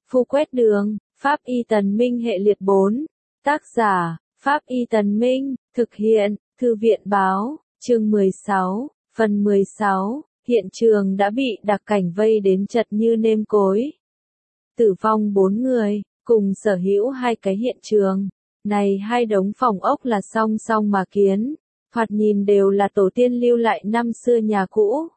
Phu quét đường, Pháp Y Tần Minh hệ liệt 4. Tác giả, Pháp Y Tần Minh, thực hiện, Thư viện Báo, chương 16, phần 16, hiện trường đã bị đặc cảnh vây đến chật như nêm cối. Tử vong 4 người, cùng sở hữu 2 cái hiện trường. Này 2 đống phòng ốc là song song mà kiến, thoạt nhìn đều là tổ tiên lưu lại năm xưa nhà cũ.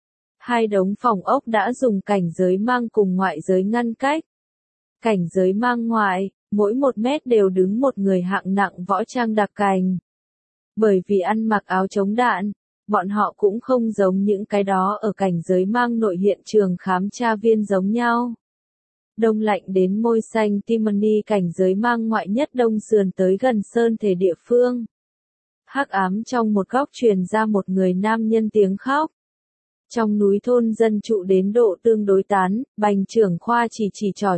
2 đống phòng ốc đã dùng cảnh giới mang cùng ngoại giới ngăn cách. Cảnh giới mang ngoại, mỗi 1 mét đều đứng một người hạng nặng võ trang đặc cảnh. Bởi vì ăn mặc áo chống đạn, bọn họ cũng không giống những cái đó ở cảnh giới mang nội hiện trường khám tra viên giống nhau. Đông lạnh đến môi xanh Timony cảnh giới mang ngoại nhất đông sườn tới gần sơn thể địa phương. Hắc ám trong một góc truyền ra một người nam nhân tiếng khóc. Trong núi thôn dân trụ đến độ tương đối tán, Bành trưởng khoa chỉ trò.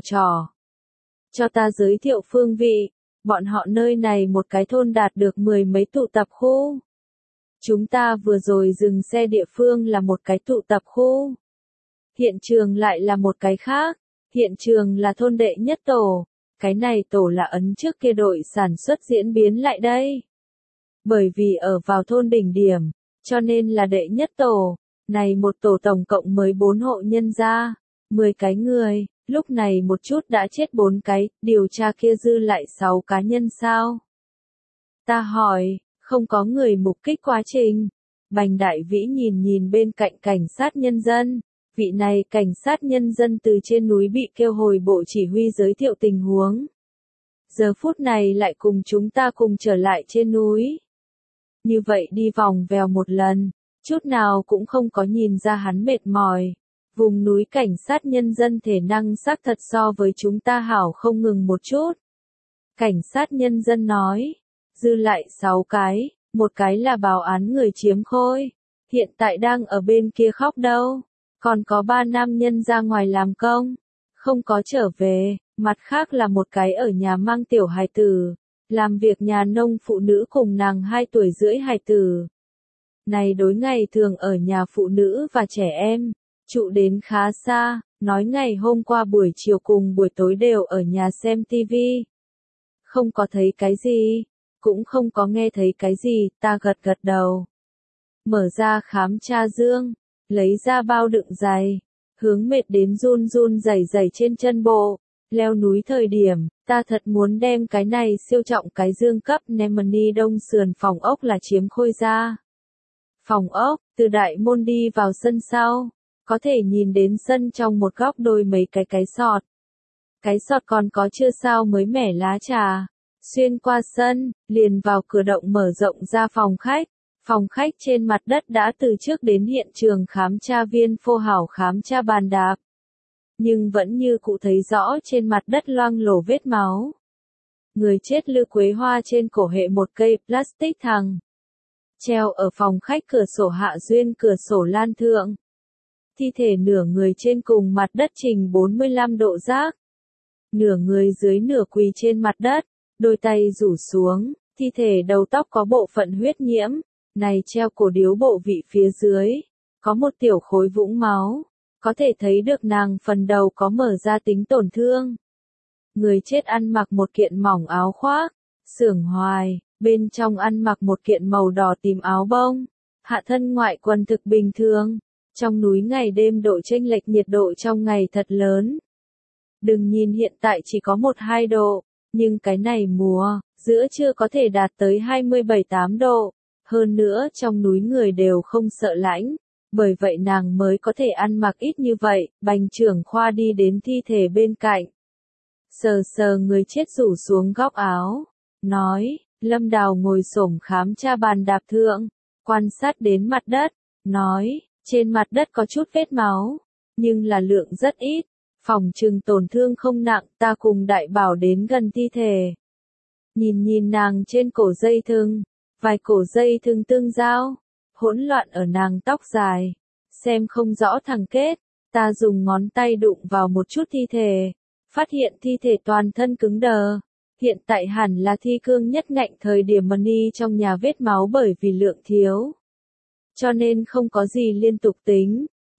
Cho ta giới thiệu phương vị, bọn họ nơi này một cái thôn đạt được 10 mấy tụ tập khu. Chúng ta vừa rồi dừng xe địa phương là một cái tụ tập khu. Hiện trường lại là một cái khác, hiện trường là thôn đệ nhất tổ, cái này tổ là ấn trước kia đội sản xuất diễn biến lại đây. Bởi vì ở vào thôn đỉnh điểm, cho nên là đệ nhất tổ, này một tổ tổng cộng mới 4 hộ nhân gia, 10 cái người. Lúc này một chút đã chết 4 cái, điều tra kia dư lại 6 cá nhân sao? Ta hỏi, không có người mục kích quá trình. Bành Đại Vĩ nhìn bên cạnh cảnh sát nhân dân. Vị này cảnh sát nhân dân từ trên núi bị kêu hồi bộ chỉ huy giới thiệu tình huống. Giờ phút này lại cùng chúng ta cùng trở lại trên núi. Như vậy đi vòng vèo một lần, chút nào cũng không có nhìn ra hắn mệt mỏi. Vùng núi cảnh sát nhân dân thể năng xác thật so với chúng ta hảo không ngừng một chút. Cảnh sát nhân dân nói, dư lại 6 cái, một cái là báo án người chiếm khôi, hiện tại đang ở bên kia khóc đâu, còn có 3 nam nhân ra ngoài làm công, không có trở về, mặt khác là một cái ở nhà mang tiểu hài tử, làm việc nhà nông phụ nữ cùng nàng 2 tuổi rưỡi hài tử. Này đối ngày thường ở nhà phụ nữ và trẻ em. Trụ đến khá xa, nói ngày hôm qua buổi chiều cùng buổi tối đều ở nhà xem TV. Không có thấy cái gì, cũng không có nghe thấy cái gì, ta gật đầu. Mở ra khám tra dương, lấy ra bao đựng giày, hướng mệt đến run rẩy trên chân bộ, leo núi thời điểm, ta thật muốn đem cái này siêu trọng cái dương cấp Nemani đông sườn phòng ốc là chiếm khôi ra. Phòng ốc, từ đại môn đi vào sân sau. Có thể nhìn đến sân trong một góc đôi mấy cái sọt. Cái sọt còn có chưa sao mới mẻ lá trà. Xuyên qua sân, liền vào cửa động mở rộng ra phòng khách. Phòng khách trên mặt đất đã từ trước đến hiện trường khám tra viên phô hảo khám tra bàn đạp. Nhưng vẫn như cụ thấy rõ trên mặt đất loang lổ vết máu. Người chết Lư Quế Hoa trên cổ hệ một cây plastic thẳng. Treo ở phòng khách cửa sổ hạ duyên cửa sổ lan thượng. Thi thể nửa người trên cùng mặt đất trình 45 độ giác. Nửa người dưới nửa quỳ trên mặt đất, đôi tay rủ xuống, thi thể đầu tóc có bộ phận huyết nhiễm, này treo cổ điếu bộ vị phía dưới, có một tiểu khối vũng máu, có thể thấy được nàng phần đầu có mở ra tính tổn thương. Người chết ăn mặc một kiện mỏng áo khoác, xưởng hoài, bên trong ăn mặc một kiện màu đỏ tím áo bông, hạ thân ngoại quần thực bình thường. Trong núi ngày đêm độ chênh lệch nhiệt độ trong ngày thật lớn. Đừng nhìn hiện tại chỉ có 1-2 độ, nhưng cái này mùa, giữa trưa có thể đạt tới 27-8 độ. Hơn nữa trong núi người đều không sợ lạnh, bởi vậy nàng mới có thể ăn mặc ít như vậy. Bành trưởng khoa đi đến thi thể bên cạnh. Sờ người chết rủ xuống góc áo. Nói, Lâm Đào ngồi xổm khám tra bàn đạp thượng, quan sát đến mặt đất, nói. Trên mặt đất có chút vết máu, nhưng là lượng rất ít, phòng trừng tổn thương không nặng, ta cùng đại bảo đến gần thi thể. Nhìn nàng trên cổ dây thừng, vài cổ dây thừng tương giao, hỗn loạn ở nàng tóc dài, xem không rõ thẳng kết, ta dùng ngón tay đụng vào một chút thi thể, phát hiện thi thể toàn thân cứng đờ. Hiện tại hẳn là thi cương nhất ngạnh thời điểm Money trong nhà vết máu bởi vì lượng thiếu. Cho nên không có gì liên tục tính,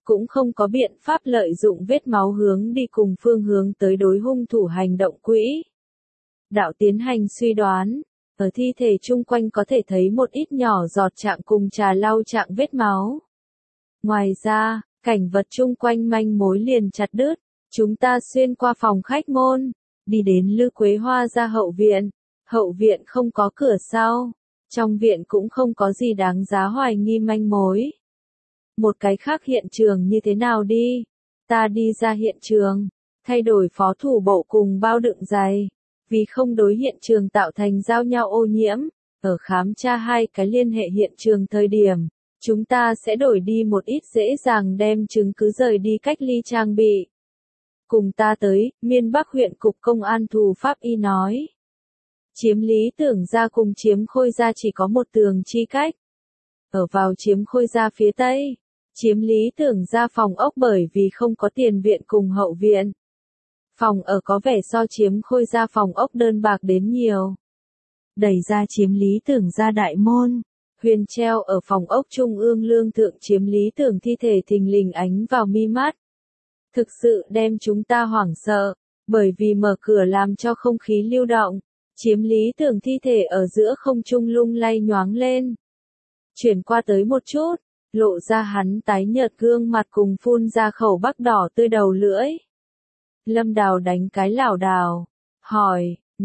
cũng không có biện pháp lợi dụng vết máu hướng đi cùng phương hướng tới đối hung thủ hành động quỹ. Đạo tiến hành suy đoán, ở thi thể chung quanh có thể thấy một ít nhỏ giọt trạng cùng trà lau trạng vết máu. Ngoài ra, cảnh vật chung quanh manh mối liền chặt đứt, chúng ta xuyên qua phòng khách môn, đi đến Lư Quế Hoa ra hậu viện không có cửa sau, trong viện cũng không có gì đáng giá hoài nghi manh mối. Một cái khác hiện trường như thế nào đi? Ta đi ra hiện trường, thay đổi phó thủ bộ cùng bao đựng giày, vì không đối hiện trường tạo thành giao nhau ô nhiễm, ở khám tra hai cái liên hệ hiện trường thời điểm, chúng ta sẽ đổi đi một ít dễ dàng đem chứng cứ rời đi cách ly trang bị. Cùng ta tới, miền Bắc huyện cục công an thù pháp y nói. Chiếm Lý Tưởng Gia cùng Chiếm Khôi Gia chỉ có một tường chi cách. Ở vào Chiếm Khôi Gia phía tây, Chiếm Lý Tưởng Gia phòng ốc bởi vì không có tiền viện cùng hậu viện. Phòng ở có vẻ so Chiếm Khôi Gia phòng ốc đơn bạc đến nhiều. Đẩy ra Chiếm Lý Tưởng Gia đại môn, huyền treo ở phòng ốc trung ương lương thượng Chiếm Lý Tưởng thi thể thình lình ánh vào mi mắt. Thực sự đem chúng ta hoảng sợ, bởi vì mở cửa làm cho không khí lưu động, Chiếm Lý Tưởng thi thể ở giữa không trung lung lay nhoáng lên. Chuyển qua tới một chút, lộ ra hắn tái nhợt gương mặt cùng phun ra khẩu bắc đỏ tươi đầu lưỡi. Lâm Đào đánh cái lảo đảo, hỏi,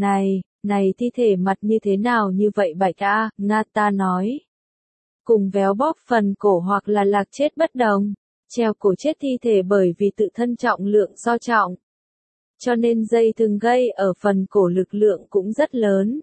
này thi thể mặt như thế nào như vậy bạch a? Ngata nói. Cùng véo bóp phần cổ hoặc là lạc chết bất đồng, treo cổ chết thi thể bởi vì tự thân trọng lượng do trọng. Cho nên dây thừng gây ở phần cổ lực lượng cũng rất lớn.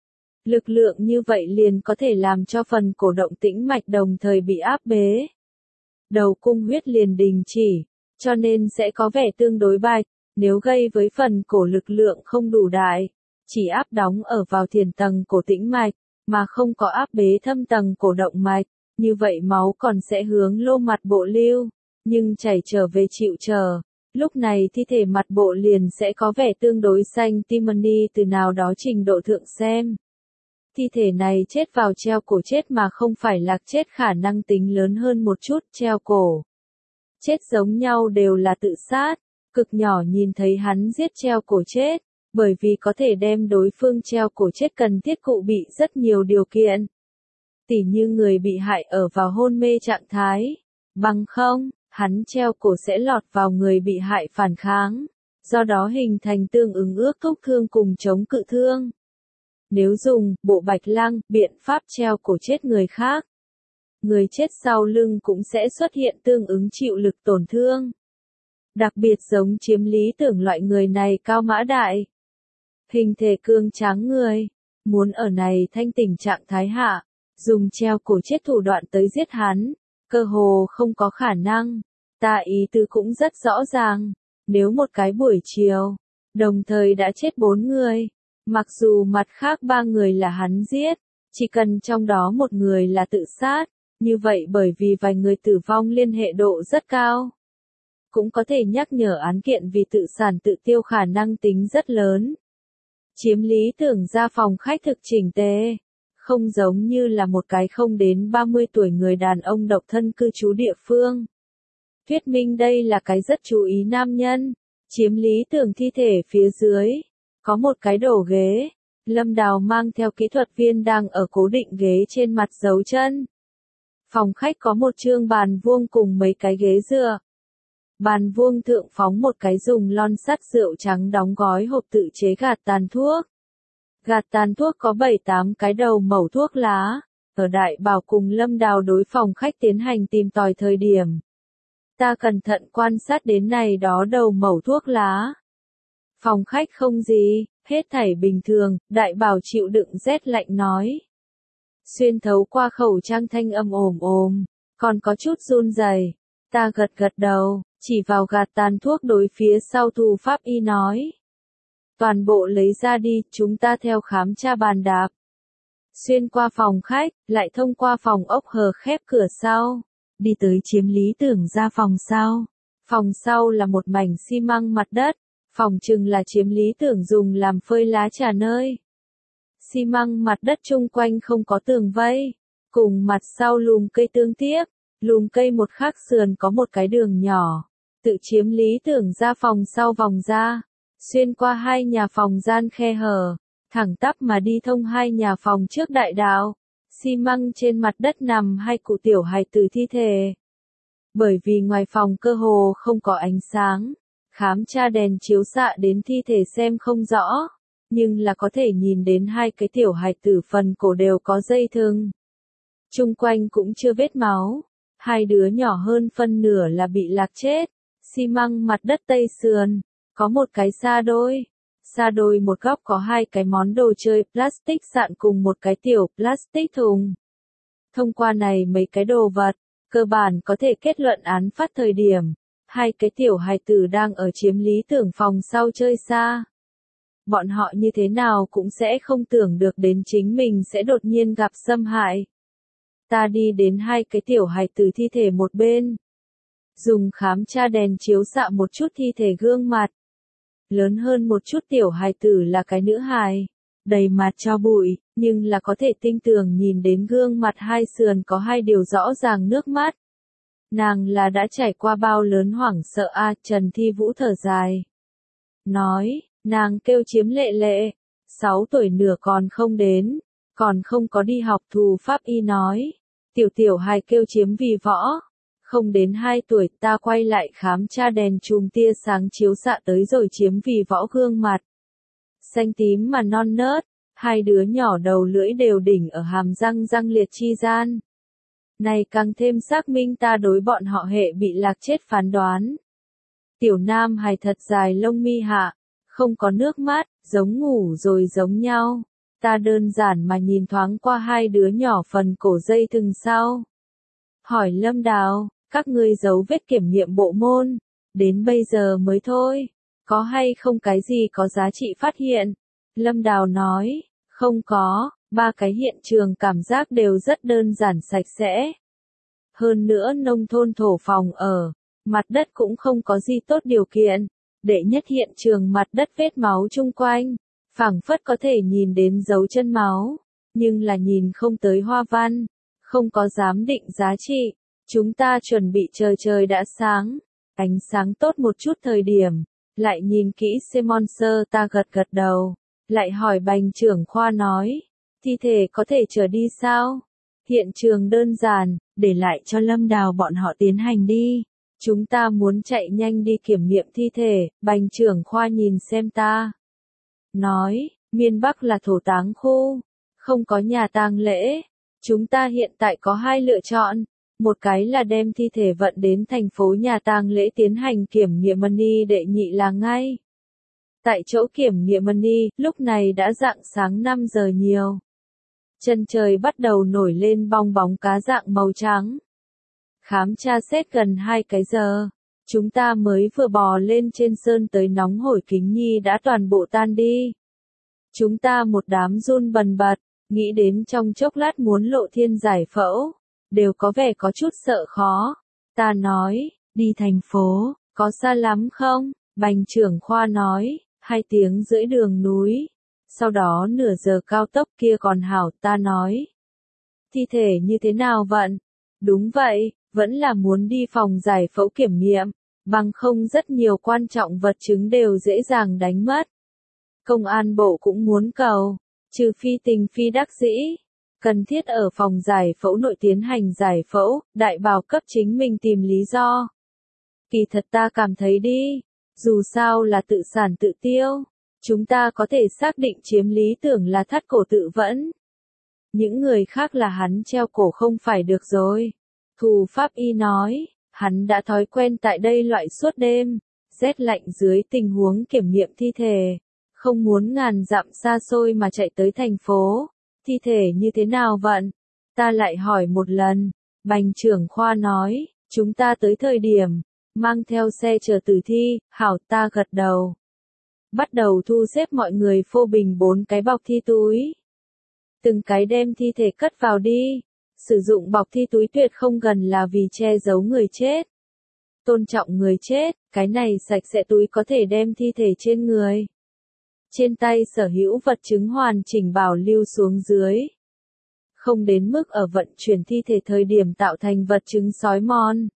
Lực lượng như vậy liền có thể làm cho phần cổ động tĩnh mạch đồng thời bị áp bế. Đầu cung huyết liền đình chỉ, cho nên sẽ có vẻ tương đối bạch, nếu gây với phần cổ lực lượng không đủ đại, chỉ áp đóng ở vào thiền tầng cổ tĩnh mạch, mà không có áp bế thâm tầng cổ động mạch, như vậy máu còn sẽ hướng lô mặt bộ lưu, nhưng chảy trở về chịu chờ. Lúc này thi thể mặt bộ liền sẽ có vẻ tương đối xanh timony từ nào đó trình độ thượng xem. Thi thể này chết vào treo cổ chết mà không phải lạc chết khả năng tính lớn hơn một chút treo cổ. Chết giống nhau đều là tự sát, cực nhỏ nhìn thấy hắn giết treo cổ chết, bởi vì có thể đem đối phương treo cổ chết cần thiết cụ bị rất nhiều điều kiện. Tỉ như người bị hại ở vào hôn mê trạng thái, bằng không, hắn treo cổ sẽ lọt vào người bị hại phản kháng, do đó hình thành tương ứng ước thúc thương cùng chống cự thương. Nếu dùng bộ bạch lăng, biện pháp treo cổ chết người khác, người chết sau lưng cũng sẽ xuất hiện tương ứng chịu lực tổn thương. Đặc biệt giống Chiếm Lý Tưởng loại người này cao mã đại, hình thể cương tráng người, muốn ở này thanh tỉnh trạng thái hạ, dùng treo cổ chết thủ đoạn tới giết hắn, cơ hồ không có khả năng. Ta ý tứ cũng rất rõ ràng, nếu một cái buổi chiều, đồng thời đã chết 4 người, mặc dù mặt khác 3 người là hắn giết, chỉ cần trong đó một người là tự sát, như vậy bởi vì vài người tử vong liên hệ độ rất cao. Cũng có thể nhắc nhở án kiện vì tự sản tự tiêu khả năng tính rất lớn. Chiếm Lý Tưởng ra phòng khách thực chỉnh tề, không giống như là một cái không đến 30 tuổi người đàn ông độc thân cư trú địa phương. Thuyết minh đây là cái rất chú ý nam nhân. Chiếm Lý Tưởng thi thể phía dưới, có một cái đổ ghế, Lâm Đào mang theo kỹ thuật viên đang ở cố định ghế trên mặt dấu chân. Phòng khách có một trương bàn vuông cùng mấy cái ghế dựa. Bàn vuông thượng phóng một cái dùng lon sắt rượu trắng đóng gói hộp tự chế gạt tàn thuốc. Gạt tàn thuốc có 7-8 cái đầu mẩu thuốc lá. Ở Đại Bảo cùng Lâm Đào đối phòng khách tiến hành tìm tòi thời điểm. Ta cẩn thận quan sát đến này đó đầu mẩu thuốc lá. Phòng khách không gì, hết thảy bình thường, Đại Bảo chịu đựng rét lạnh nói. Xuyên thấu qua khẩu trang thanh âm ồm, còn có chút run rẩy. Ta gật đầu, chỉ vào gạt tàn thuốc đối phía sau thù pháp y nói. Toàn bộ lấy ra đi, chúng ta theo khám tra bàn đạp. Xuyên qua phòng khách, lại thông qua phòng ốc hờ khép cửa sau. Đi tới Chiếm Lý Tưởng ra phòng sau. Phòng sau là một mảnh xi măng mặt đất. Phòng chừng là Chiếm Lý Tưởng dùng làm phơi lá trà nơi. Xi măng mặt đất chung quanh không có tường vây. Cùng mặt sau lùm cây tương tiếp. Lùm cây một khắc sườn có một cái đường nhỏ, tự chiếm lý tưởng ra phòng sau vòng ra, xuyên qua hai nhà phòng gian khe hở, thẳng tắp mà đi thông hai nhà phòng trước đại đạo. Xi măng trên mặt đất nằm hai cụ tiểu hài tử thi thể. Bởi vì ngoài phòng cơ hồ không có ánh sáng, khám tra đèn chiếu xạ đến thi thể xem không rõ, nhưng là có thể nhìn đến hai cái tiểu hài tử phần cổ đều có dây thừng. Chung quanh cũng chưa vết máu, hai đứa nhỏ hơn phân nửa là bị lạc chết. Xi măng mặt đất tây sườn, có một cái xa đôi một góc có hai cái món đồ chơi plastic sạn cùng một cái tiểu plastic thùng. Thông qua này mấy cái đồ vật, cơ bản có thể kết luận án phát thời điểm, hai cái tiểu hài tử đang ở chiếm lý tưởng phòng sau chơi xa. Bọn họ như thế nào cũng sẽ không tưởng được đến chính mình sẽ đột nhiên gặp xâm hại. Ta đi đến hai cái tiểu hài tử thi thể một bên, dùng khám tra đèn chiếu xạ một chút thi thể gương mặt. Lớn hơn một chút tiểu hài tử là cái nữ hài, đầy mặt cho bụi, nhưng là có thể tinh tường nhìn đến gương mặt hai sườn có hai điều rõ ràng nước mắt. Nàng là đã trải qua bao lớn hoảng sợ a, Trần Thi Vũ thở dài. Nói, nàng kêu Chiếm Lệ Lệ, 6 tuổi nửa còn không đến, còn không có đi học thù pháp y nói. Tiểu hài kêu Chiếm Vì Võ. Không đến 2 tuổi ta quay lại khám tra đèn chùm tia sáng chiếu xạ tới rồi Chiếm Vì Võ gương mặt. Xanh tím mà non nớt, hai đứa nhỏ đầu lưỡi đều đỉnh ở hàm răng liệt chi gian. Này càng thêm xác minh ta đối bọn họ hệ bị lạc chết phán đoán. Tiểu nam hài thật dài lông mi hạ, không có nước mắt, giống ngủ rồi giống nhau. Ta đơn giản mà nhìn thoáng qua hai đứa nhỏ phần cổ dây thừng sau. Hỏi Lâm Đào, các ngươi giấu vết kiểm nghiệm bộ môn, đến bây giờ mới thôi, có hay không cái gì có giá trị phát hiện? Lâm Đào nói, không có, ba cái hiện trường cảm giác đều rất đơn giản sạch sẽ. Hơn nữa nông thôn thổ phòng ở, mặt đất cũng không có gì tốt điều kiện. Đệ nhất hiện trường mặt đất vết máu chung quanh, phảng phất có thể nhìn đến dấu chân máu, nhưng là nhìn không tới hoa văn, không có giám định giá trị. Chúng ta chuẩn bị chờ trời đã sáng, ánh sáng tốt một chút thời điểm, lại nhìn kỹ Simonser, ta gật đầu, lại hỏi Bành trưởng khoa nói, thi thể có thể trở đi sao? Hiện trường đơn giản, để lại cho Lâm Đào bọn họ tiến hành đi. Chúng ta muốn chạy nhanh đi kiểm nghiệm thi thể. Bành trưởng khoa nhìn xem ta. Nói, miền Bắc là thổ táng khu, không có nhà tang lễ. Chúng ta hiện tại có hai lựa chọn. Một cái là đem thi thể vận đến thành phố nhà tang lễ tiến hành kiểm nghiệm money, đệ nhị là ngay. Tại chỗ kiểm nghiệm money, lúc này đã rạng sáng 5 giờ nhiều. Chân trời bắt đầu nổi lên bong bóng cá dạng màu trắng. Khám tra xét gần 2 cái giờ, chúng ta mới vừa bò lên trên sơn tới nóng hổi kính nhi đã toàn bộ tan đi. Chúng ta một đám run bần bật, nghĩ đến trong chốc lát muốn lộ thiên giải phẫu, đều có vẻ có chút sợ khó. Ta nói, đi thành phố, có xa lắm không? Bành trưởng khoa nói, 2 tiếng rưỡi đường núi. Sau đó nửa giờ cao tốc kia còn hảo, ta nói. Thi thể như thế nào vận? Đúng vậy, vẫn là muốn đi phòng giải phẫu kiểm nghiệm, bằng không rất nhiều quan trọng vật chứng đều dễ dàng đánh mất. Công an bộ cũng muốn cầu, trừ phi tình phi đắc dĩ, cần thiết ở phòng giải phẫu nội tiến hành giải phẫu, đại bào cấp chính mình tìm lý do. Kỳ thật ta cảm thấy đi, dù sao là tự sản tự tiêu, chúng ta có thể xác định chiếm lý tưởng là thắt cổ tự vẫn. Những người khác là hắn treo cổ không phải được rồi. Thù pháp y nói, hắn đã thói quen tại đây loại suốt đêm, rét lạnh dưới tình huống kiểm nghiệm thi thể, không muốn ngàn dặm xa xôi mà chạy tới thành phố. Thi thể như thế nào vận? Ta lại hỏi một lần, Bành trưởng khoa nói, chúng ta tới thời điểm, mang theo xe chở tử thi, hảo, ta gật đầu. Bắt đầu thu xếp mọi người phô bình 4 cái bọc thi túi. Từng cái đem thi thể cất vào đi. Sử dụng bọc thi túi tuyệt không gần là vì che giấu người chết. Tôn trọng người chết, cái này sạch sẽ túi có thể đem thi thể trên người, trên tay sở hữu vật chứng hoàn chỉnh bảo lưu xuống dưới. không đến mức ở vận chuyển thi thể thời điểm tạo thành vật chứng xói mòn.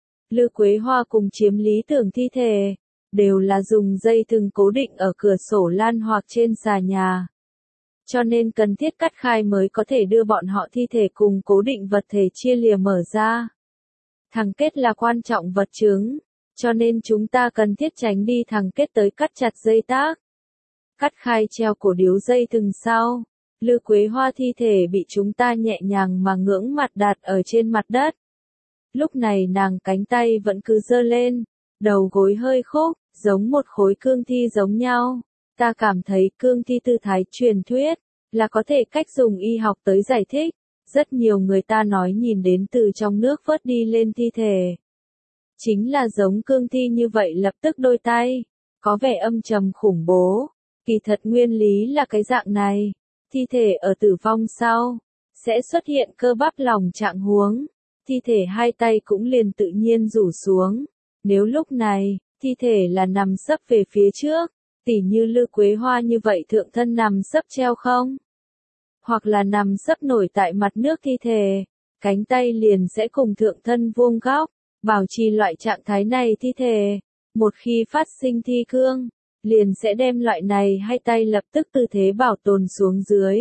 Lư Quế Hoa cùng Chiếm Lý Tưởng thi thể, đều là dùng dây thừng cố định ở cửa sổ lan hoặc trên xà nhà. Cho nên cần thiết cắt khai mới có thể đưa bọn họ thi thể cùng cố định vật thể chia lìa mở ra. Thằng kết là quan trọng vật chứng, cho nên chúng ta cần thiết tránh đi thằng kết tới cắt chặt dây tác. Cắt khai treo cổ điếu dây thừng sau, Lư Quế Hoa thi thể bị chúng ta nhẹ nhàng mà ngưỡng mặt đặt ở trên mặt đất. Lúc này nàng cánh tay vẫn cứ giơ lên, đầu gối hơi khúc, giống một khối cương thi giống nhau. Ta cảm thấy cương thi tư thái truyền thuyết, là có thể cách dùng y học tới giải thích. Rất nhiều người ta nói nhìn đến từ trong nước vớt đi lên thi thể. Chính là giống cương thi như vậy lập tức đôi tay, có vẻ âm trầm khủng bố. Kỳ thật nguyên lý là cái dạng này, thi thể ở tử vong sau, sẽ xuất hiện cơ bắp lòng trạng huống. Thi thể hai tay cũng liền tự nhiên rủ xuống. Nếu lúc này, thi thể là nằm sấp về phía trước, tỉ như Lư Quế Hoa như vậy thượng thân nằm sấp treo không? Hoặc là nằm sấp nổi tại mặt nước thi thể, cánh tay liền sẽ cùng thượng thân vuông góc, bảo trì loại trạng thái này thi thể. Một khi phát sinh thi cương, liền sẽ đem loại này hai tay lập tức tư thế bảo tồn xuống dưới.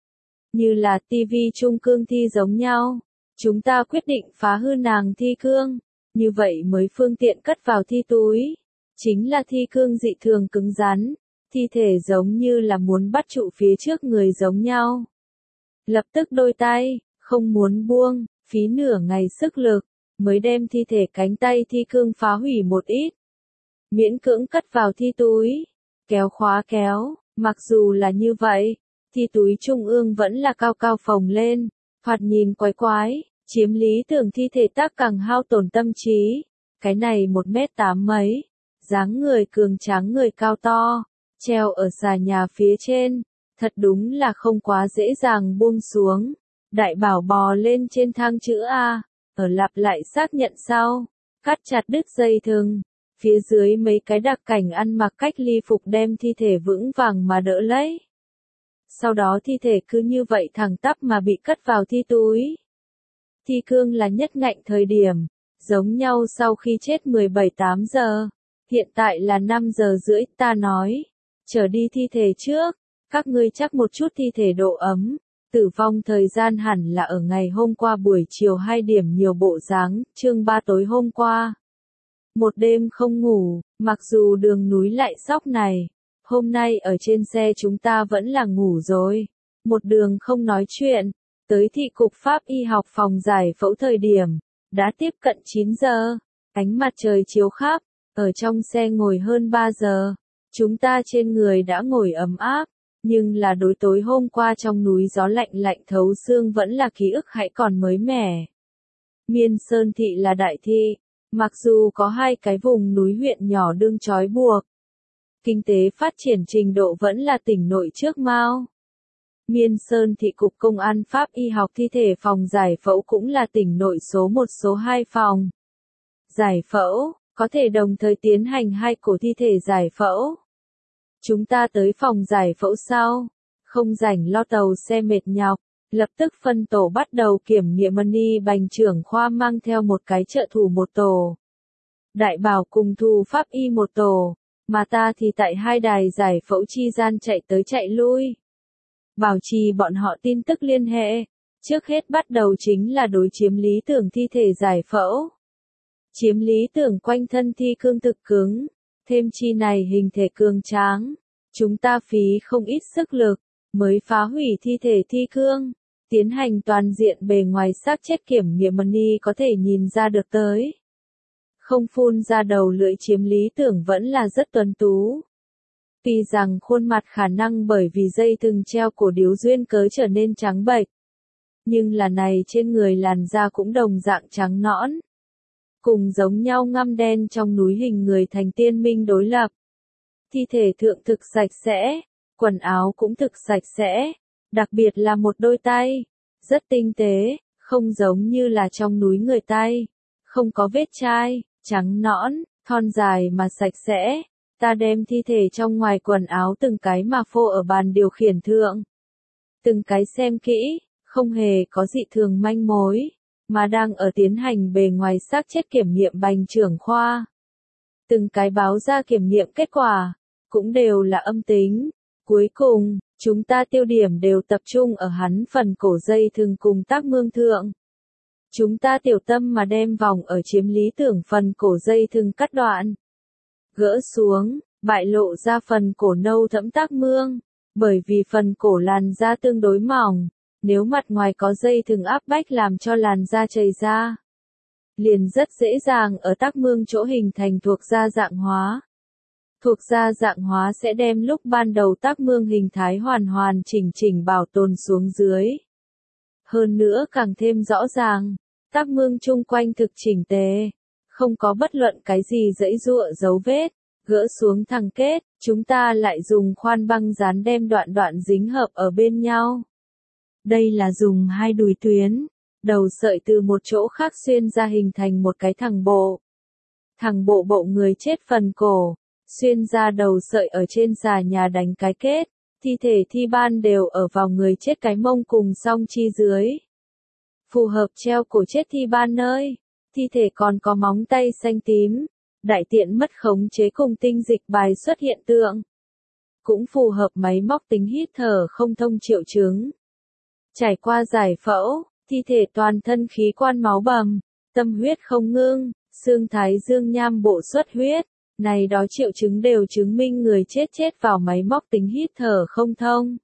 Như là tivi trung cương thi giống nhau, chúng ta quyết định phá hư nàng thi cương, như vậy mới phương tiện cất vào thi túi. Chính là thi cương dị thường cứng rắn, thi thể giống như là muốn bắt trụ phía trước người giống nhau. Lập tức đôi tay, không muốn buông, phí nửa ngày sức lực, mới đem thi thể cánh tay thi cương phá hủy một ít. Miễn cưỡng cất vào thi túi, kéo khóa kéo, mặc dù là như vậy, thi túi trung ương vẫn là cao cao phồng lên, thoạt nhìn quái quái. Chiếm Lý Tưởng thi thể tác càng hao tổn tâm trí. Cái này 1m8 mấy, dáng người cường tráng người cao to, treo ở xà nhà phía trên, thật đúng là không quá dễ dàng buông xuống. Đại Bảo bò lên trên thang chữ A, ở lặp lại xác nhận sau, cắt chặt đứt dây thừng, phía dưới mấy cái đặc cảnh ăn mặc cách ly phục đem thi thể vững vàng mà đỡ lấy. Sau đó thi thể cứ như vậy thẳng tắp mà bị cất vào thi túi. Thi cương là nhất ngạnh thời điểm, giống nhau sau khi chết 17-8 giờ, hiện tại là 5 giờ rưỡi, ta nói, trở đi thi thể trước, các ngươi chắc một chút thi thể độ ấm, tử vong thời gian hẳn là ở ngày hôm qua buổi chiều 2 điểm nhiều bộ dáng, chương 3 tối hôm qua. Một đêm không ngủ, mặc dù đường núi lại sóc này, hôm nay ở trên xe chúng ta vẫn là ngủ rồi, một đường không nói chuyện. Tới thị cục pháp y học phòng giải phẫu thời điểm, đã tiếp cận 9 giờ, ánh mặt trời chiếu khắp, ở trong xe ngồi hơn 3 giờ, chúng ta trên người đã ngồi ấm áp, nhưng là đối tối hôm qua trong núi gió lạnh lạnh thấu xương vẫn là ký ức hãy còn mới mẻ. Miên Sơn thị là đại thị, mặc dù có hai cái vùng núi huyện nhỏ đương trói buộc, kinh tế phát triển trình độ vẫn là tỉnh nội trước mao. Miên Sơn thị cục công an pháp y học thi thể phòng giải phẫu cũng là tỉnh nội số 1 số 2 phòng. Giải phẫu, có thể đồng thời tiến hành 2 cổ thi thể giải phẫu. Chúng ta tới phòng giải phẫu sau, không rảnh lo tàu xe mệt nhọc, lập tức phân tổ bắt đầu kiểm nghiệm Mani Bành trưởng khoa mang theo một cái trợ thủ một tổ. Đại Bảo cùng Thu pháp y một tổ, mà ta thì tại hai đài giải phẫu chi gian chạy tới chạy lui. Bảo trì bọn họ tin tức liên hệ, trước hết bắt đầu chính là đối Chiếm Lý Tưởng thi thể giải phẫu. Chiếm Lý Tưởng quanh thân thi cương thực cứng, thêm chi này hình thể cường tráng, chúng ta phí không ít sức lực, mới phá hủy thi thể thi cương, tiến hành toàn diện bề ngoài xác chết kiểm nghiệm Mani có thể nhìn ra được tới. Không phun ra đầu lưỡi Chiếm Lý Tưởng vẫn là rất tuấn tú. Tuy rằng khuôn mặt khả năng bởi vì dây thừng treo cổ điếu duyên cớ trở nên trắng bệch, nhưng là này trên người làn da cũng đồng dạng trắng nõn. Cùng giống nhau ngăm đen trong núi hình người thành tiên minh đối lập. Thi thể thượng thực sạch sẽ, quần áo cũng thực sạch sẽ, đặc biệt là một đôi tay, rất tinh tế, không giống như là trong núi người tay, không có vết chai, trắng nõn, thon dài mà sạch sẽ. Ta đem thi thể trong ngoài quần áo từng cái mà phô ở bàn điều khiển thượng. Từng cái xem kỹ, không hề có dị thường manh mối, mà đang ở tiến hành bề ngoài xác chết kiểm nghiệm bành trưởng khoa. Từng cái báo ra kiểm nghiệm kết quả, cũng đều là âm tính. Cuối cùng, chúng ta tiêu điểm đều tập trung ở hắn phần cổ dây thừng cùng tác mương thượng. Chúng ta tiểu tâm mà đem vòng ở chiếm lý tưởng phần cổ dây thừng cắt đoạn. Gỡ xuống, bại lộ ra phần cổ nâu thẫm tác mương, bởi vì phần cổ làn da tương đối mỏng, nếu mặt ngoài có dây thừng áp bách làm cho làn da chảy ra, liền rất dễ dàng ở tác mương chỗ hình thành thuộc da dạng hóa. Thuộc da dạng hóa sẽ đem lúc ban đầu tác mương hình thái hoàn hoàn chỉnh bảo tồn xuống dưới. Hơn nữa càng thêm rõ ràng, tác mương chung quanh thực chỉnh tề, không có bất luận cái gì giãy giụa dấu vết, gỡ xuống thẳng kết, chúng ta lại dùng khoan băng dán đem đoạn dính hợp ở bên nhau. Đây là dùng hai đùi tuyến, đầu sợi từ một chỗ khác xuyên ra hình thành một cái thẳng bộ. Thẳng bộ bộ người chết phần cổ, xuyên ra đầu sợi ở trên xà nhà đánh cái kết, thi thể thi ban đều ở vào người chết cái mông cùng song chi dưới. Phù hợp treo cổ chết thi ban nơi, thi thể còn có móng tay xanh tím, đại tiện mất khống chế cùng tinh dịch bài xuất hiện tượng. Cũng phù hợp máy móc tính hít thở không thông triệu chứng. Trải qua giải phẫu, thi thể toàn thân khí quan máu bầm, tâm huyết không ngưng, xương thái dương nham bộ xuất huyết. Này đó triệu chứng đều chứng minh người chết vào máy móc tính hít thở không thông.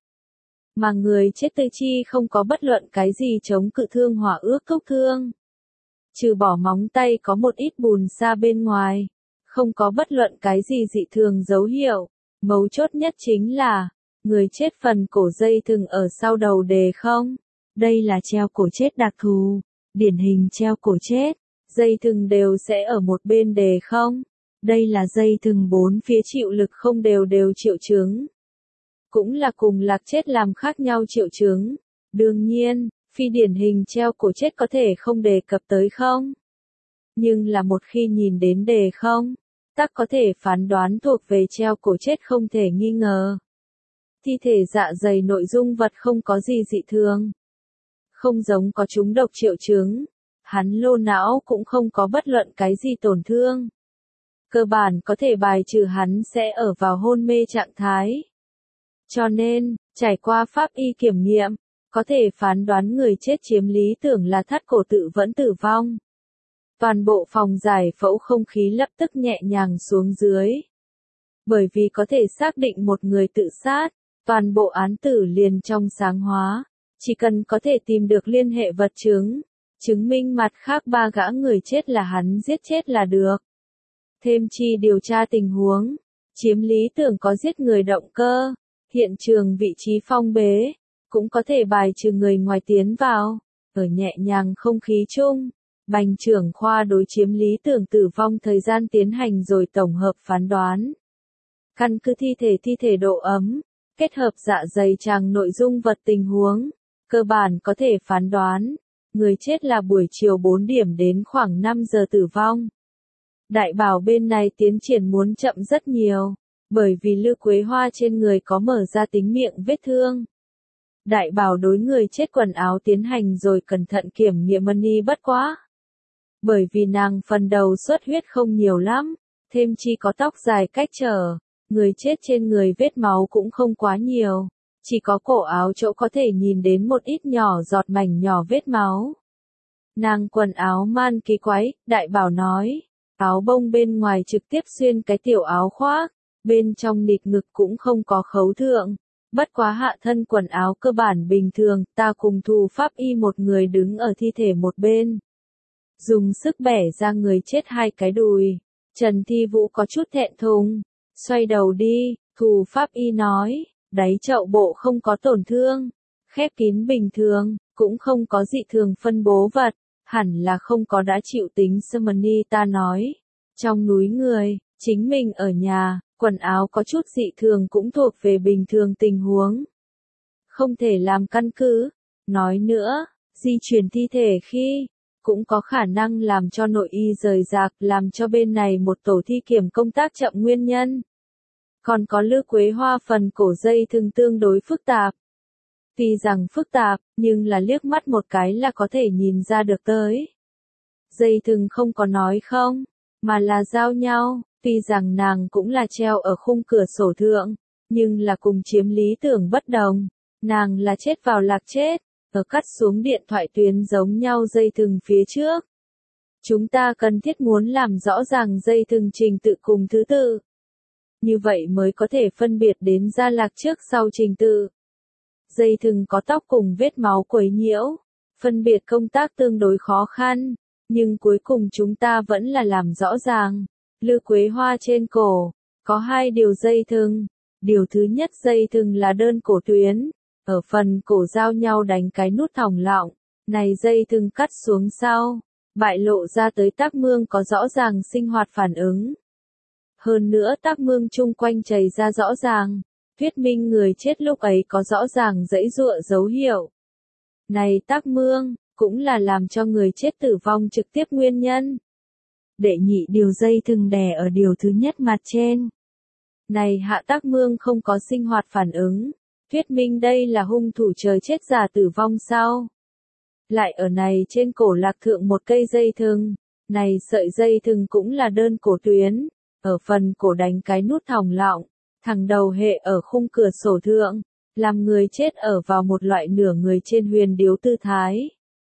Mà người chết tư chi không có bất luận cái gì chống cự thương hỏa ước thúc thương. Trừ bỏ móng tay có một ít bùn xa bên ngoài, không có bất luận cái gì dị thường dấu hiệu. Mấu chốt nhất chính là, người chết phần cổ dây thừng ở sau đầu đề không. Đây là treo cổ chết đặc thù, điển hình treo cổ chết, dây thừng đều sẽ ở một bên đề không. Đây là dây thừng bốn phía chịu lực không đều triệu chứng. Cũng là cùng lạc chết làm khác nhau triệu chứng. Đương nhiên, phi điển hình treo cổ chết có thể không đề cập tới không. Nhưng là một khi nhìn đến đề không, tắc có thể phán đoán thuộc về treo cổ chết không thể nghi ngờ. Thi thể dạ dày nội dung vật không có gì dị thường. Không giống có trúng độc triệu chứng. Hắn lô não cũng không có bất luận cái gì tổn thương. Cơ bản có thể bài trừ hắn sẽ ở vào hôn mê trạng thái. Cho nên, trải qua pháp y kiểm nghiệm, có thể phán đoán người chết chiếm lý tưởng là thắt cổ tự vẫn tử vong. Toàn bộ phòng giải phẫu không khí lập tức nhẹ nhàng xuống dưới. Bởi vì có thể xác định một người tự sát, toàn bộ án tử liền trong sáng hóa. Chỉ cần có thể tìm được liên hệ vật chứng, chứng minh mặt khác ba gã người chết là hắn giết chết là được. Thêm chi điều tra tình huống, chiếm lý tưởng có giết người động cơ, hiện trường vị trí phong bế, cũng có thể bài trừ người ngoài tiến vào, ở nhẹ nhàng không khí chung, bành trưởng khoa đối chiếm lý tưởng tử vong thời gian tiến hành rồi tổng hợp phán đoán. Căn cứ thi thể độ ấm, kết hợp dạ dày tràng nội dung vật tình huống, cơ bản có thể phán đoán, người chết là buổi chiều 4 điểm đến khoảng 5 giờ tử vong. Đại bảo bên này tiến triển muốn chậm rất nhiều, bởi vì Lư Quế Hoa trên người có mở ra tính miệng vết thương. Đại bảo đối người chết quần áo tiến hành rồi cẩn thận kiểm nghiệm mani bất quá. Bởi vì nàng phần đầu xuất huyết không nhiều lắm, thêm chi có tóc dài cách trở, người chết trên người vết máu cũng không quá nhiều, chỉ có cổ áo chỗ có thể nhìn đến một ít nhỏ giọt mảnh nhỏ vết máu. Nàng quần áo man kỳ quái, đại bảo nói. Áo bông bên ngoài trực tiếp xuyên cái tiểu áo khoác, bên trong nịt ngực cũng không có khấu thượng. Bất quá hạ thân quần áo cơ bản bình thường, ta cùng thù pháp y một người đứng ở thi thể một bên. Dùng sức bẻ ra người chết hai cái đùi. Trần Thi Vũ có chút thẹn thùng. Xoay đầu đi, thù pháp y nói, đáy chậu bộ không có tổn thương. Khép kín bình thường, cũng không có dị thường phân bố vật. Hẳn là không có đã chịu tính Sumani ta nói. Trong núi người, chính mình ở nhà, quần áo có chút dị thường cũng thuộc về bình thường tình huống. Không thể làm căn cứ. Nói nữa, di chuyển thi thể khi, cũng có khả năng làm cho nội y rời rạc, làm cho bên này một tổ thi kiểm công tác chậm nguyên nhân. Còn có Lư Quế Hoa phần cổ dây thừng tương đối phức tạp. Tuy rằng phức tạp, nhưng là liếc mắt một cái là có thể nhìn ra được tới. Dây thừng không có nói không, mà là giao nhau, tuy rằng nàng cũng là treo ở khung cửa sổ thượng, nhưng là cùng chiếm lý tưởng bất đồng, nàng là chết vào lạc chết, ở cắt xuống điện thoại tuyến giống nhau dây thừng phía trước. Chúng ta cần thiết muốn làm rõ ràng dây thừng trình tự cùng thứ tự. Như vậy mới có thể phân biệt đến ra lạc trước sau trình tự. Dây thừng có tóc cùng vết máu quấy nhiễu, phân biệt công tác tương đối khó khăn, nhưng cuối cùng chúng ta vẫn là làm rõ ràng. Lư Quế Hoa trên cổ, có 2 điều dây thừng. Điều thứ nhất dây thừng là đơn cổ tuyến, ở phần cổ giao nhau đánh cái nút thòng lọng, này dây thừng cắt xuống sau, bại lộ ra tới tác mương có rõ ràng sinh hoạt phản ứng. Hơn nữa tác mương chung quanh chảy ra rõ ràng, thuyết minh người chết lúc ấy có rõ ràng giãy giụa dấu hiệu. Này tác mương, cũng là làm cho người chết tử vong trực tiếp nguyên nhân. Đệ nhị điều dây thừng đè ở điều thứ nhất mặt trên. Này hạ tác mương không có sinh hoạt phản ứng, thuyết minh đây là hung thủ chờ chết giả tử vong sau. Lại ở này trên cổ lạc thượng một cây dây thừng, này sợi dây thừng cũng là đơn cổ tuyến, ở phần cổ đánh cái nút thòng lọng, thẳng đầu hệ ở khung cửa sổ thượng, làm người chết ở vào một loại nửa người trên huyền điếu tư thái.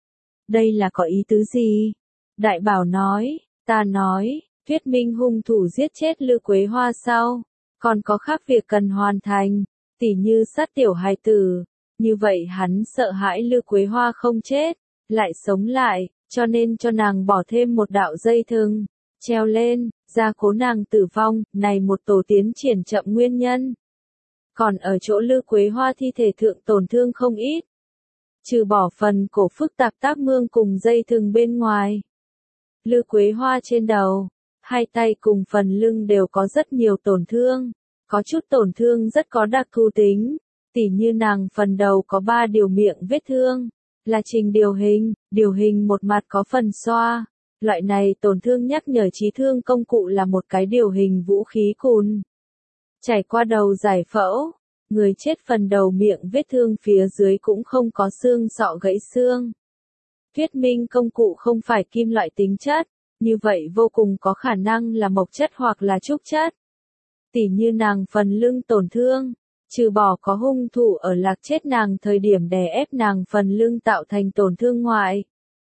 Đây là có ý tứ gì? Đại bảo nói, ta nói, thuyết minh hung thủ giết chết Lư Quế Hoa sau, còn có khác việc cần hoàn thành, tỉ như sát tiểu hài tử. Như vậy hắn sợ hãi Lư Quế Hoa không chết, lại sống lại, cho nên cho nàng bỏ thêm một đạo dây thừng, treo lên, gia cố nàng tử vong, này một tổ tiến triển chậm nguyên nhân. Còn ở chỗ Lư Quế Hoa thi thể thượng tổn thương không ít. Trừ bỏ phần cổ phức tạp tác mương cùng dây thừng bên ngoài. Lư Quế Hoa trên đầu, 2 tay cùng phần lưng đều có rất nhiều tổn thương, có chút tổn thương rất có đặc thù tính. Tỉ như nàng phần đầu có 3 điều miệng vết thương, là trình điều hình một mặt có phần xoa. Loại này tổn thương nhắc nhở trí thương công cụ là một cái điều hình vũ khí cùn. Trải qua đầu giải phẫu, người chết phần đầu miệng vết thương phía dưới cũng không có xương sọ gãy xương. Thuyết minh công cụ không phải kim loại tính chất, như vậy vô cùng có khả năng là mộc chất hoặc là trúc chất. Tỉ như nàng phần lưng tổn thương. Trừ bỏ có hung thủ ở lạc chết nàng thời điểm đè ép nàng phần lưng tạo thành tổn thương ngoại.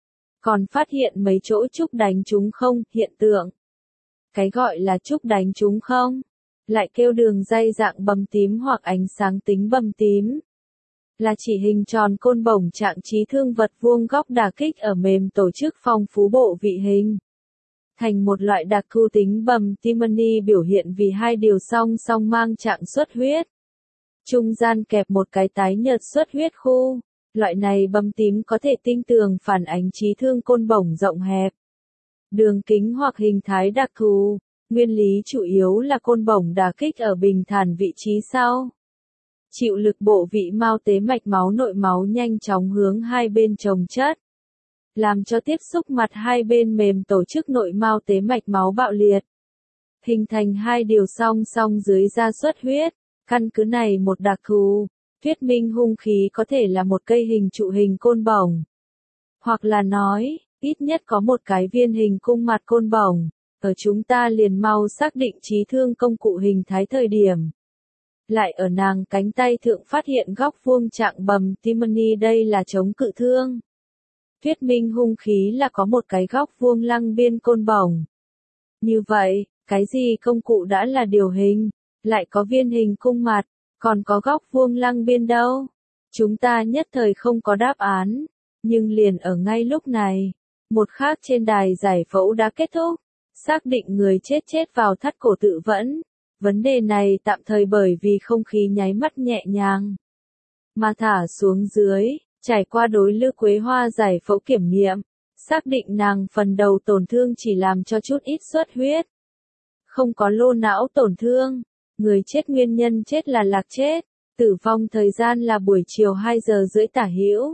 Còn phát hiện mấy chỗ trúc đánh trúng không, hiện tượng. Cái gọi là trúc đánh trúng không, lại kêu đường ray dạng bầm tím hoặc ánh sáng tính bầm tím. Là chỉ hình tròn côn bổng trạng trí thương vật vuông góc đả kích ở mềm tổ chức phong phú bộ vị hình. Thành một loại đặc thu tính bầm Timony biểu hiện vì 2 điều song song mang trạng xuất huyết. Trung gian kẹp một cái tái nhợt xuất huyết khu, loại này bầm tím có thể tinh tường phản ánh trí thương côn bổng rộng hẹp. Đường kính hoặc hình thái đặc thù, nguyên lý chủ yếu là côn bổng đả kích ở bình thản vị trí sau. Chịu lực bộ vị mao tế mạch máu nội máu nhanh chóng hướng hai bên chồng chất. Làm cho tiếp xúc mặt hai bên mềm tổ chức nội mao tế mạch máu bạo liệt. Hình thành 2 điều song song dưới da xuất huyết. Căn cứ này một đặc thù, thuyết minh hung khí có thể là một cây hình trụ hình côn bổng. Hoặc là nói, ít nhất có một cái viên hình cung mặt côn bổng, ở chúng ta liền mau xác định trí thương công cụ hình thái thời điểm. Lại ở nàng cánh tay thượng phát hiện góc vuông trạng bầm Timony, đây là chống cự thương. Thuyết minh hung khí là có một cái góc vuông lăng biên côn bổng. Như vậy, cái gì công cụ đã là điều hình? Lại có viên hình cung mặt, còn có góc vuông lăng biên đâu? Chúng ta nhất thời không có đáp án, nhưng liền ở ngay lúc này, một khác trên đài giải phẫu đã kết thúc, xác định người chết vào thắt cổ tự vẫn. Vấn đề này tạm thời bởi vì không khí nháy mắt nhẹ nhàng, mà thả xuống dưới, trải qua đối Lư Quế Hoa giải phẫu kiểm nghiệm, xác định nàng phần đầu tổn thương chỉ làm cho chút ít xuất huyết, không có lô não tổn thương. Người chết nguyên nhân chết là lạc chết, tử vong thời gian là buổi chiều 2 giờ rưỡi tả hữu.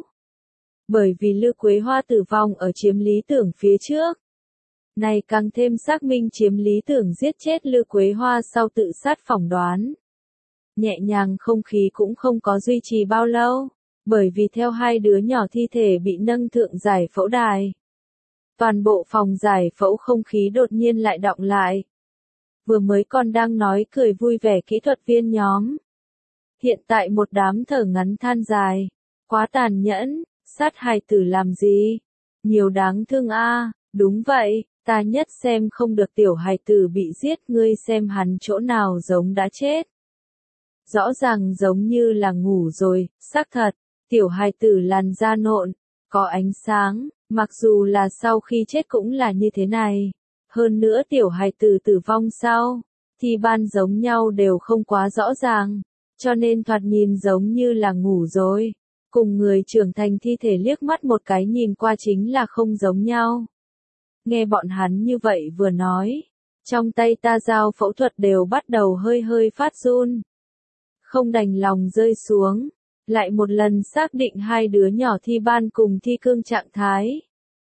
Bởi vì Lư Quế Hoa tử vong ở chiếm lý tưởng phía trước. Này càng thêm xác minh chiếm lý tưởng giết chết Lư Quế Hoa sau tự sát phỏng đoán. Nhẹ nhàng không khí cũng không có duy trì bao lâu. Bởi vì theo hai đứa nhỏ thi thể bị nâng thượng giải phẫu đài. Toàn bộ phòng giải phẫu không khí đột nhiên lại đọng lại. Vừa mới còn đang nói cười vui vẻ kỹ thuật viên nhóm. Hiện tại một đám thở ngắn than dài. Quá tàn nhẫn, sát hài tử làm gì? Nhiều đáng thương a. Đúng vậy, ta nhất xem không được tiểu hài tử bị giết, ngươi xem hắn chỗ nào giống đã chết. Rõ ràng giống như là ngủ rồi, xác thật, tiểu hài tử làn da nộn, có ánh sáng, mặc dù là sau khi chết cũng là như thế này. Hơn nữa tiểu hài tử tử vong sau, thì ban giống nhau đều không quá rõ ràng, cho nên thoạt nhìn giống như là ngủ rồi. Cùng người trưởng thành thi thể liếc mắt một cái nhìn qua chính là không giống nhau. Nghe bọn hắn như vậy vừa nói, trong tay ta dao phẫu thuật đều bắt đầu hơi hơi phát run. Không đành lòng rơi xuống, lại một lần xác định hai đứa nhỏ thi ban cùng thi cương trạng thái.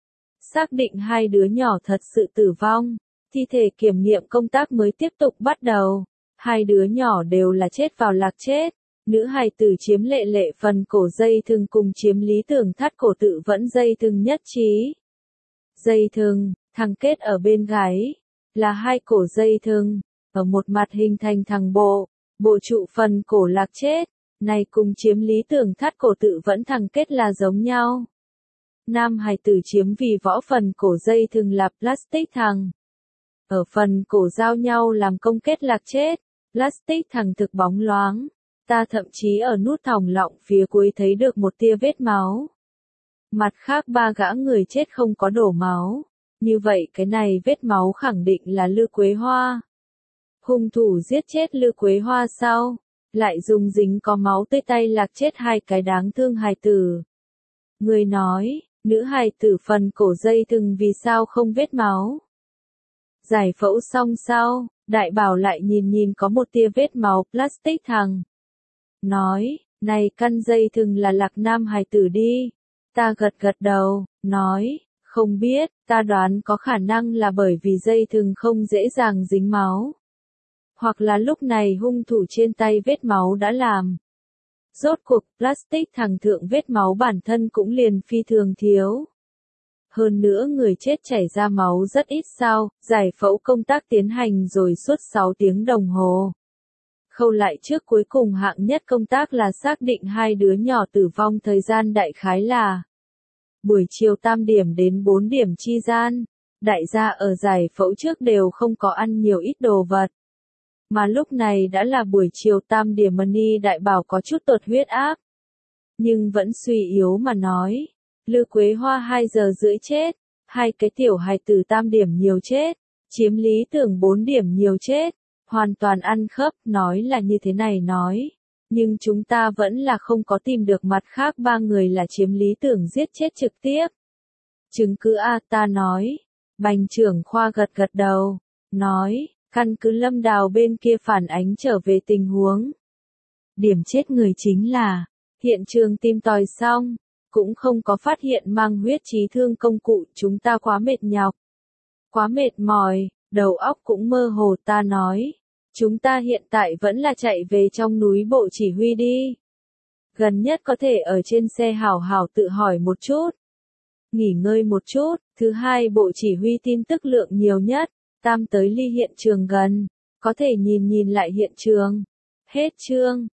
Xác định hai đứa nhỏ thật sự tử vong, thi thể kiểm nghiệm công tác mới tiếp tục bắt đầu. Hai đứa nhỏ đều là chết vào lạc chết. Nữ hài tử chiếm lệ lệ phần cổ dây thừng cùng chiếm lý tưởng thắt cổ tự vẫn dây thừng nhất trí. Dây thừng, thằng kết ở bên gáy, là hai cổ dây thừng, ở một mặt hình thành thằng bộ trụ phần cổ lạc chết, này cùng chiếm lý tưởng thắt cổ tự vẫn thằng kết là giống nhau. Nam hài tử chiếm vì võ phần cổ dây thừng là plastic thằng. Ở phần cổ giao nhau làm công kết lạc chết, plastic thằng thực bóng loáng. Ta thậm chí ở nút thòng lọng phía cuối thấy được một tia vết máu. Mặt khác ba gã người chết không có đổ máu. Như vậy cái này vết máu khẳng định là Lư Quế Hoa. Hung thủ giết chết Lư Quế Hoa sau, lại dùng dính có máu tươi tay lạc chết hai cái đáng thương hài tử. Người nói, nữ hài tử phần cổ dây thừng vì sao không vết máu. Giải phẫu xong sau, đại bảo lại nhìn có một tia vết máu plastic thằng. Nói, này căn dây thừng là lạc nam hài tử đi. Ta gật đầu, nói, không biết, ta đoán có khả năng là bởi vì dây thừng không dễ dàng dính máu. Hoặc là lúc này hung thủ trên tay vết máu đã làm. Rốt cuộc, plastic thằng thượng vết máu bản thân cũng liền phi thường thiếu. Hơn nữa người chết chảy ra máu rất ít sau, giải phẫu công tác tiến hành rồi suốt 6 tiếng đồng hồ. Khâu lại trước cuối cùng hạng nhất công tác là xác định hai đứa nhỏ tử vong thời gian đại khái là buổi chiều 8 điểm đến 4 điểm chi gian. Đại gia ở giải phẫu trước đều không có ăn nhiều ít đồ vật. Mà lúc này đã là buổi chiều 8 điểm, Mani đại bảo có chút tụt huyết áp. Nhưng vẫn suy yếu mà nói. Lư Quế Hoa 2 giờ rưỡi chết. Hai cái tiểu hài tử 8 điểm nhiều chết. Chiếm lý tưởng 4 điểm nhiều chết. Hoàn toàn ăn khớp, nói là như thế này nói. Nhưng chúng ta vẫn là không có tìm được mặt khác ba người là chiếm lý tưởng giết chết trực tiếp. Chứng cứ a, ta nói. Bành trưởng khoa gật đầu. Nói, căn cứ Lâm Đào bên kia phản ánh trở về tình huống. Điểm chết người chính là, hiện trường tìm tòi xong, cũng không có phát hiện mang huyết chí thương công cụ, chúng ta quá mệt nhọc. Quá mệt mỏi, đầu óc cũng mơ hồ, ta nói. Chúng ta hiện tại vẫn là chạy về trong núi bộ chỉ huy đi. Gần nhất có thể ở trên xe hảo hảo tự hỏi một chút. Nghỉ ngơi một chút. Thứ hai, bộ chỉ huy tin tức lượng nhiều nhất. Tam tới ly hiện trường gần. Có thể nhìn lại hiện trường. Hết chương.